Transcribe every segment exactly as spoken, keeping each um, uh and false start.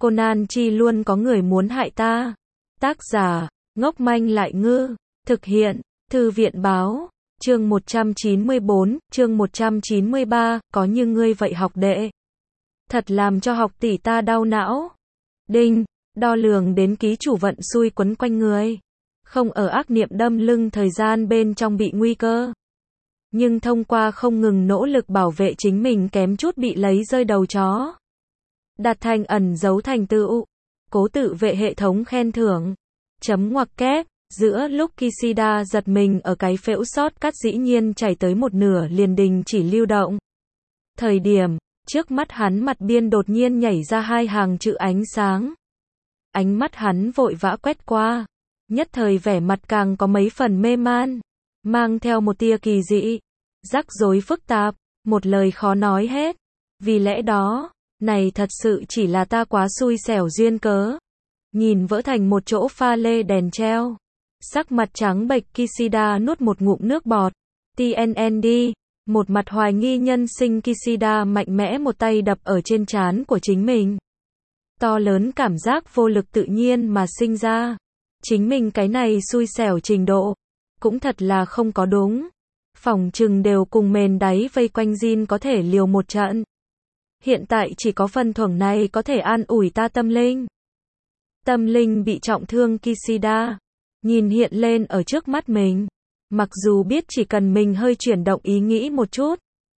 Conan chi luôn có người muốn hại ta. Tác giả, ngốc manh lại ngư. Thực hiện, Thư viện báo. Chương một trăm chín mươi tư, chương một trăm chín mươi ba, có như ngươi vậy học đệ. Thật làm cho học tỷ ta đau não. Đinh, đo lường đến ký chủ vận xui quấn quanh người. Không ở ác niệm đâm lưng thời gian bên trong bị nguy cơ. Nhưng thông qua không ngừng nỗ lực bảo vệ chính mình kém chút bị lấy rơi đầu chó. Đạt thành ẩn dấu thành tựu. Cố tự vệ hệ thống khen thưởng. Chấm ngoặc kép. Giữa lúc Kishida giật mình ở cái phễu sót cắt dĩ nhiên chảy tới một nửa liền đình chỉ lưu động. Thời điểm, trước mắt hắn mặt biên đột nhiên nhảy ra hai hàng chữ ánh sáng. Ánh mắt hắn vội vã quét qua. Nhất thời vẻ mặt càng có mấy phần mê man. Mang theo một tia kỳ dị. Rắc rối phức tạp. Một lời khó nói hết. Vì lẽ đó, này thật sự chỉ là ta quá xui xẻo duyên cớ. Nhìn vỡ thành một chỗ pha lê đèn treo. Sắc mặt trắng bệch Kishida nuốt một ngụm nước bọt. tê en en đê, một mặt hoài nghi nhân sinh Kishida mạnh mẽ một tay đập ở trên trán của chính mình. To lớn cảm giác vô lực tự nhiên mà sinh ra. Chính mình cái này xui xẻo trình độ. Cũng thật là không có đúng. Phỏng chừng đều cùng mền đáy vây quanh Jin có thể liều một trận. Hiện tại chỉ có phần thưởng này có thể an ủi ta tâm linh. Tâm linh bị trọng thương Kishida. Nhìn hiện lên ở trước mắt mình. Mặc dù biết chỉ cần mình hơi chuyển động ý nghĩ một chút.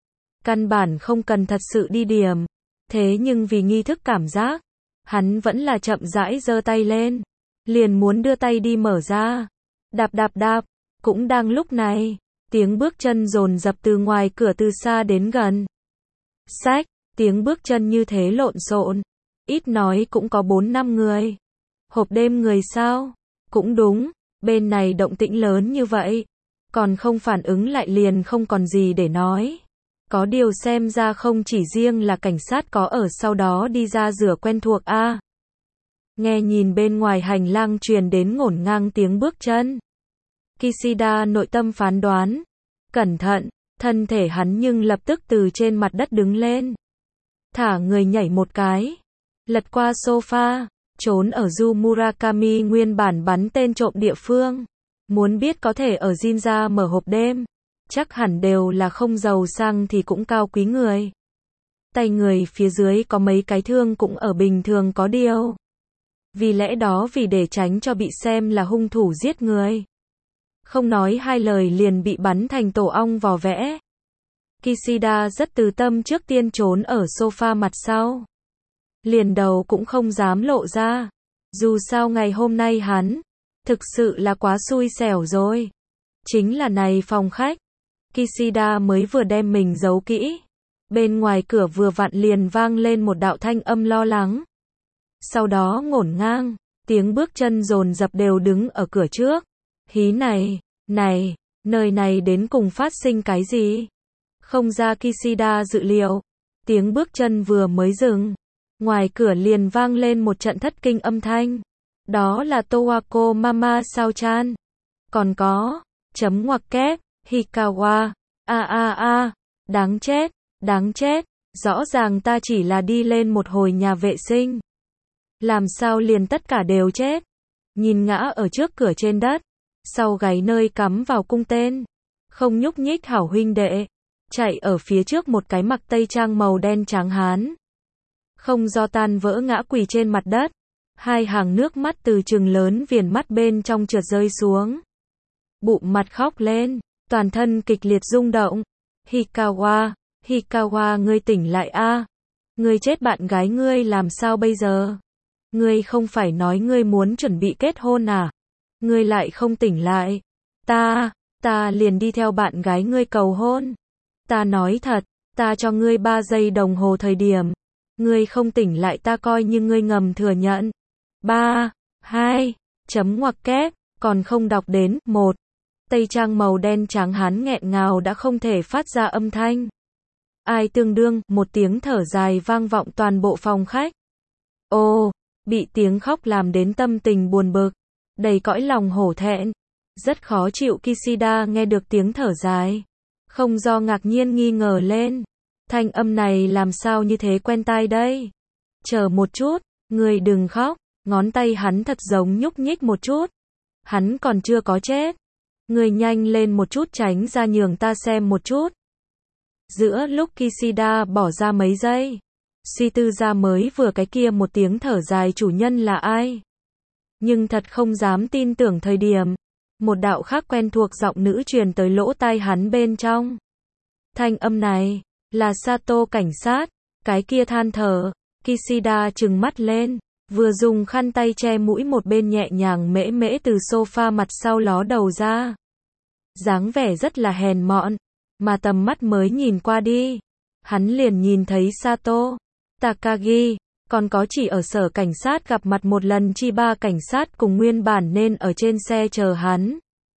Căn bản không cần thật sự đi điểm. Thế nhưng vì nghi thức cảm giác. Hắn vẫn là chậm rãi giơ tay lên. Liền muốn đưa tay đi mở ra. Đạp đạp đạp. Cũng đang lúc này. Tiếng bước chân dồn dập từ ngoài cửa từ xa đến gần. Xách. Tiếng bước chân như thế lộn xộn. Ít nói cũng có bốn năm người. Hộp đêm người sao? Cũng đúng, bên này động tĩnh lớn như vậy, còn không phản ứng lại liền không còn gì để nói. Có điều xem ra không chỉ riêng là cảnh sát có ở sau đó đi ra rửa quen thuộc a. À. Nghe nhìn bên ngoài hành lang truyền đến ngổn ngang tiếng bước chân. Kishida nội tâm phán đoán. Cẩn thận, thân thể hắn nhưng lập tức từ trên mặt đất đứng lên. Thả người nhảy một cái. Lật qua sofa. Trốn ở Yu Murakami nguyên bản bắn tên trộm địa phương. Muốn biết có thể ở Jinja mở hộp đêm. Chắc hẳn đều là không giàu sang thì cũng cao quý người. Tay người phía dưới có mấy cái thương cũng ở bình thường có điều. Vì lẽ đó vì để tránh cho bị xem là hung thủ giết người. Không nói hai lời liền bị bắn thành tổ ong vò vẽ. Kishida rất từ tâm trước tiên trốn ở sofa mặt sau. Liền đầu cũng không dám lộ ra. Dù sao ngày hôm nay hắn, thực sự là quá xui xẻo rồi. Chính là này phòng khách. Kishida mới vừa đem mình giấu kỹ. Bên ngoài cửa vừa vặn liền vang lên một đạo thanh âm lo lắng. Sau đó ngổn ngang, tiếng bước chân dồn dập đều đứng ở cửa trước. Hí này, này, nơi này đến cùng phát sinh cái gì? Không ra Kishida dự liệu. Tiếng bước chân vừa mới dừng. Ngoài cửa liền vang lên một trận thất kinh âm thanh. Đó là Towako Mama sao chan. Còn có, chấm ngoặc kép, Hikawa. A a a, đáng chết, đáng chết. Rõ ràng ta chỉ là đi lên một hồi nhà vệ sinh. Làm sao liền tất cả đều chết. Nhìn ngã ở trước cửa trên đất. Sau gáy nơi cắm vào cung tên. Không nhúc nhích hảo huynh đệ. Chạy ở phía trước một cái mặc tây trang màu đen trắng hán. Không do tan vỡ ngã quỳ trên mặt đất. Hai hàng nước mắt từ trừng lớn viền mắt bên trong trượt rơi xuống. Bụng mặt khóc lên. Toàn thân kịch liệt rung động. Hikawa, Hikawa ngươi tỉnh lại a. À. Ngươi chết bạn gái ngươi làm sao bây giờ? Ngươi không phải nói ngươi muốn chuẩn bị kết hôn à? Ngươi lại không tỉnh lại. Ta, ta liền đi theo bạn gái ngươi cầu hôn. Ta nói thật, ta cho ngươi ba giây đồng hồ thời điểm. Ngươi không tỉnh lại ta coi như ngươi ngầm thừa nhận. ba, hai, chấm ngoặc kép, còn không đọc đến, một. Tây trang màu đen trắng hắn nghẹn ngào đã không thể phát ra âm thanh. Ai tương đương, một tiếng thở dài vang vọng toàn bộ phòng khách. Ô, bị tiếng khóc làm đến tâm tình buồn bực, đầy cõi lòng hổ thẹn. Rất khó chịu Kishida nghe được tiếng thở dài. Không do ngạc nhiên nghi ngờ lên. Thanh âm này làm sao như thế quen tai đây? Chờ một chút, Ngươi đừng khóc, ngón tay hắn thật giống nhúc nhích một chút. Hắn còn chưa có chết. Ngươi nhanh lên một chút tránh ra nhường ta xem một chút. Giữa lúc Kishida bỏ ra mấy giây, suy tư ra mới vừa cái kia một tiếng thở dài chủ nhân là ai. Nhưng thật không dám tin tưởng thời điểm, một đạo khác quen thuộc giọng nữ truyền tới lỗ tai hắn bên trong. Thanh âm này, là Sato cảnh sát, cái kia than thở, Kishida trừng mắt lên, vừa dùng khăn tay che mũi một bên nhẹ nhàng mễ mễ từ sofa mặt sau ló đầu ra. Dáng vẻ rất là hèn mọn, mà tầm mắt mới nhìn qua đi, hắn liền nhìn thấy Sato, Takagi, còn có chỉ ở sở cảnh sát gặp mặt một lần chi ba cảnh sát cùng nguyên bản nên ở trên xe chờ hắn.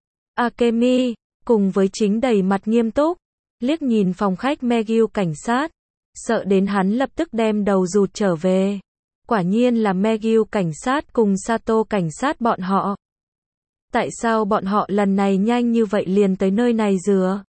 Akemi, cùng với chính đầy mặt nghiêm túc, liếc nhìn phòng khách Megyu cảnh sát, sợ đến hắn lập tức đem đầu rụt trở về. Quả nhiên là Megyu cảnh sát cùng Sato cảnh sát bọn họ. Tại sao bọn họ lần này nhanh như vậy liền tới nơi này dừa?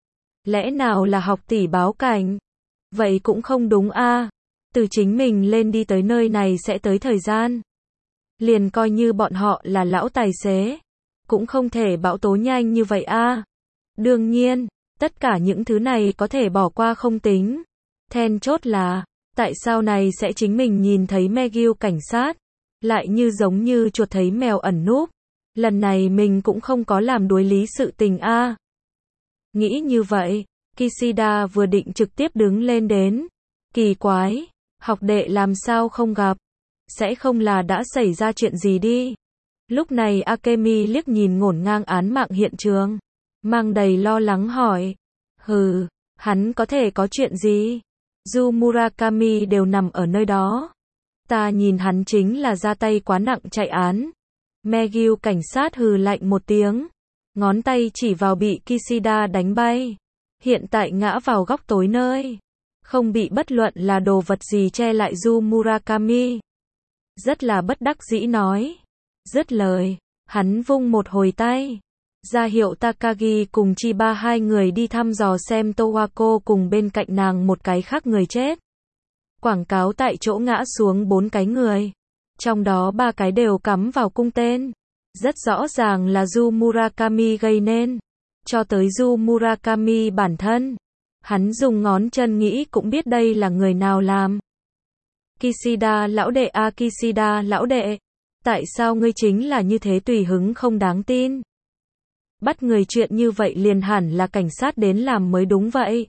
Lẽ nào là học tỷ báo cảnh? Vậy cũng không đúng a. Từ chính mình lên đi tới nơi này sẽ tới thời gian. Liền coi như bọn họ là lão tài xế, cũng không thể bão tố nhanh như vậy a. Đương nhiên, tất cả những thứ này có thể bỏ qua không tính. Then chốt là, tại sao này sẽ chính mình nhìn thấy Megyu cảnh sát, lại như giống như chuột thấy mèo ẩn núp. Lần này mình cũng không có làm đuối lý sự tình a. Nghĩ như vậy, Kishida vừa định trực tiếp đứng lên đến. Kỳ quái, học đệ làm sao không gặp? Sẽ không là đã xảy ra chuyện gì đi? Lúc này Akemi liếc nhìn ngổn ngang án mạng hiện trường, mang đầy lo lắng hỏi. Hừ, hắn có thể có chuyện gì? Yu Murakami đều nằm ở nơi đó. Ta nhìn hắn chính là ra tay quá nặng chạy án. Megyu cảnh sát hừ lạnh một tiếng, ngón tay chỉ vào bị Kishida đánh bay, hiện tại ngã vào góc tối nơi, không bị bất luận là đồ vật gì che lại. Yu Murakami rất là bất đắc dĩ nói. Dứt lời, hắn vung một hồi tay, ra hiệu Takagi cùng Chiba hai người đi thăm dò xem Towako cùng bên cạnh nàng một cái khác người chết. Quảng cáo tại chỗ ngã xuống bốn cái người, trong đó ba cái đều cắm vào cung tên. Rất rõ ràng là Yu Murakami gây nên. Cho tới Yu Murakami bản thân, hắn dùng ngón chân nghĩ cũng biết đây là người nào làm. Kishida lão đệ a Kishida lão đệ, tại sao ngươi chính là như thế tùy hứng không đáng tin? Bắt người chuyện như vậy liền hẳn là cảnh sát đến làm mới đúng vậy.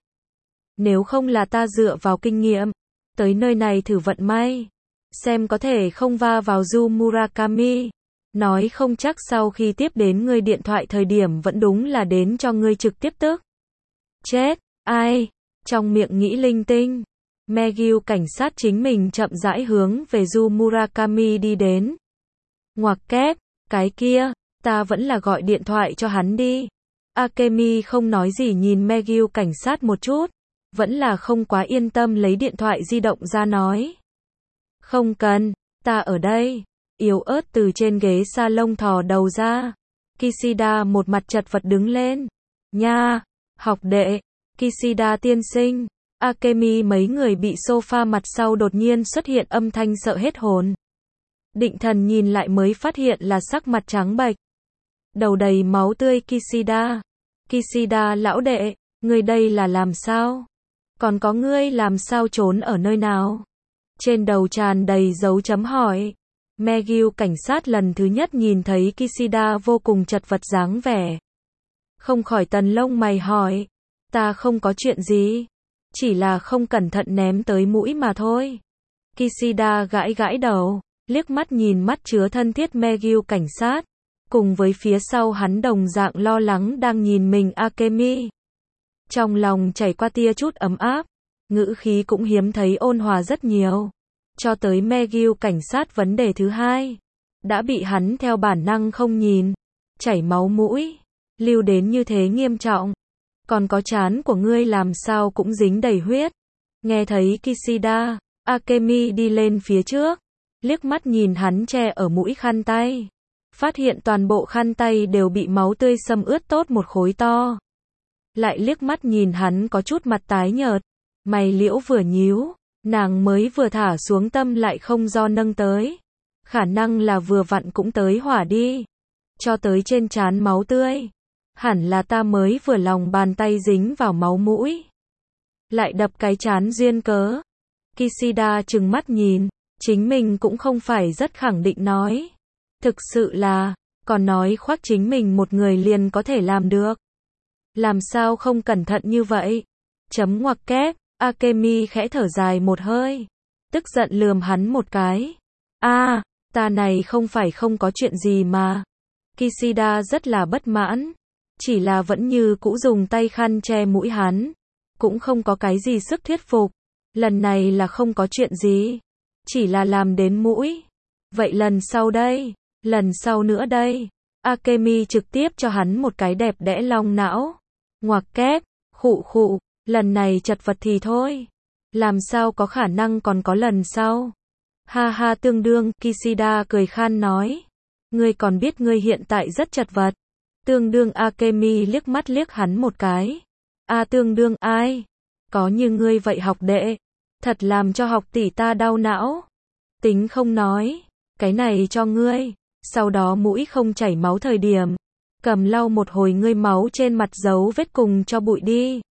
Nếu không là ta dựa vào kinh nghiệm, tới nơi này thử vận may, xem có thể không va vào Yu Murakami. Nói không chắc sau khi tiếp đến ngươi điện thoại thời điểm vẫn đúng là đến cho ngươi trực tiếp tức. Chết, ai? Trong miệng nghĩ linh tinh, Megyu cảnh sát chính mình chậm rãi hướng về Yu Murakami đi đến. Ngoặc kép, cái kia, ta vẫn là gọi điện thoại cho hắn đi. Akemi không nói gì nhìn Megyu cảnh sát một chút, vẫn là không quá yên tâm lấy điện thoại di động ra nói. Không cần, ta ở đây. Yếu ớt từ trên ghế salon thò đầu ra. Kishida một mặt chật vật đứng lên. Nha, học đệ, Kishida tiên sinh. Akemi mấy người bị sofa mặt sau đột nhiên xuất hiện âm thanh sợ hết hồn. Định thần nhìn lại mới phát hiện là sắc mặt trắng bệch, đầu đầy máu tươi Kishida. Kishida lão đệ, ngươi đây là làm sao? Còn có ngươi làm sao trốn ở nơi nào? Trên đầu tràn đầy dấu chấm hỏi. Megyu cảnh sát lần thứ nhất nhìn thấy Kishida vô cùng chật vật dáng vẻ, không khỏi tần lông mày hỏi. Ta không có chuyện gì, chỉ là không cẩn thận ném tới mũi mà thôi. Kishida gãi gãi đầu, liếc mắt nhìn mắt chứa thân thiết Megyu cảnh sát, cùng với phía sau hắn đồng dạng lo lắng đang nhìn mình Akemi. Trong lòng chảy qua tia chút ấm áp, ngữ khí cũng hiếm thấy ôn hòa rất nhiều. Cho tới Megyu cảnh sát vấn đề thứ hai, đã bị hắn theo bản năng không nhìn, chảy máu mũi, lưu đến như thế nghiêm trọng. Còn có trán của ngươi làm sao cũng dính đầy huyết. Nghe thấy Kishida, Akemi đi lên phía trước, liếc mắt nhìn hắn che ở mũi khăn tay, phát hiện toàn bộ khăn tay đều bị máu tươi xâm ướt tốt một khối to. Lại liếc mắt nhìn hắn có chút mặt tái nhợt, mày liễu vừa nhíu, Nàng mới vừa thả xuống tâm lại không do nâng tới. Khả năng là vừa vặn cũng tới hỏa đi. Cho tới trên trán máu tươi. Hẳn là ta mới vừa lòng bàn tay dính vào máu mũi. Lại đập cái trán duyên cớ. Kishida trừng mắt nhìn. Chính mình cũng không phải rất khẳng định nói. Thực sự là, còn nói khoác chính mình một người liền có thể làm được. Làm sao không cẩn thận như vậy? Chấm ngoặc kép, Akemi khẽ thở dài một hơi. Tức giận lườm hắn một cái. A, à, ta này không phải không có chuyện gì mà. Kishida rất là bất mãn. Chỉ là vẫn như cũ dùng tay khăn che mũi hắn. Cũng không có cái gì sức thuyết phục. Lần này là không có chuyện gì. Chỉ là làm đến mũi. Vậy lần sau đây? Lần sau nữa đây? Akemi trực tiếp cho hắn một cái đẹp đẽ long não. Ngoặc kép, khụ khụ, lần này chật vật thì thôi. Làm sao có khả năng còn có lần sau? Ha ha tương đương, Kishida cười khan nói. Ngươi còn biết ngươi hiện tại rất chật vật. Tương đương Akemi liếc mắt liếc hắn một cái. A à, tương đương ai? Có như ngươi vậy học đệ. Thật làm cho học tỷ ta đau não. Tính không nói. Cái này cho ngươi. Sau đó mũi không chảy máu thời điểm. Cầm lau một hồi ngươi máu trên mặt dấu vết cùng cho bụi đi.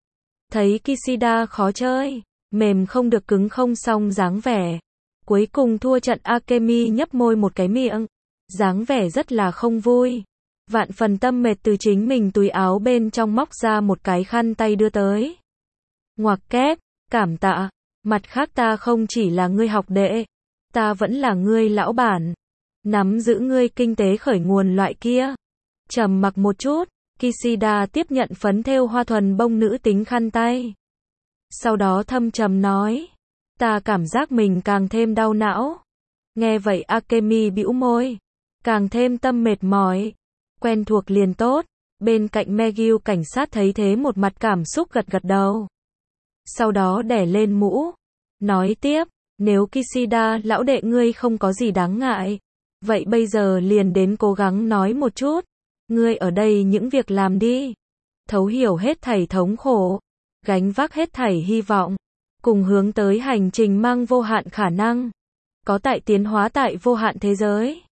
Thấy Kishida khó chơi. Mềm không được cứng không xong dáng vẻ. Cuối cùng thua trận Akemi nhấp môi một cái miệng. Dáng vẻ rất là không vui. Vạn phần tâm mệt từ chính mình túi áo bên trong móc ra một cái khăn tay đưa tới. Ngoặc kép, cảm tạ. Mặt khác ta không chỉ là ngươi học đệ. Ta vẫn là ngươi lão bản. Nắm giữ ngươi kinh tế khởi nguồn loại kia. Trầm mặc một chút, Kishida tiếp nhận phấn thêu hoa thuần bông nữ tính khăn tay. Sau đó thâm trầm nói. Ta cảm giác mình càng thêm đau não. Nghe vậy Akemi bĩu môi. Càng thêm tâm mệt mỏi. Quen thuộc liền tốt. Bên cạnh Megyu cảnh sát thấy thế một mặt cảm xúc gật gật đầu. Sau đó đẻ lên mũ. Nói tiếp, nếu Kishida lão đệ ngươi không có gì đáng ngại. Vậy bây giờ liền đến cố gắng nói một chút. Ngươi ở đây những việc làm đi. Thấu hiểu hết thảy thống khổ. Gánh vác hết thảy hy vọng. Cùng hướng tới hành trình mang vô hạn khả năng. Có tại tiến hóa tại vô hạn thế giới.